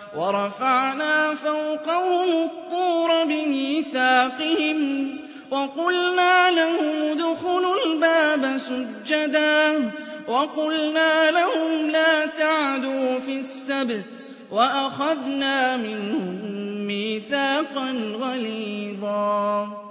وَرَفَعْنَا فَوْقَهُمُ الطُّورَ بِمِيثَاقِهِمْ وَقُلْنَا لَهُمُ ادْخُلُوا الْبَابَ سُجَّدًا وَقُلْنَا لَهُمْ لَا تَعْدُوا فِي السَّبْتِ وَأَخَذْنَا مِنْهُم مِّيثَاقًا غَلِيظًا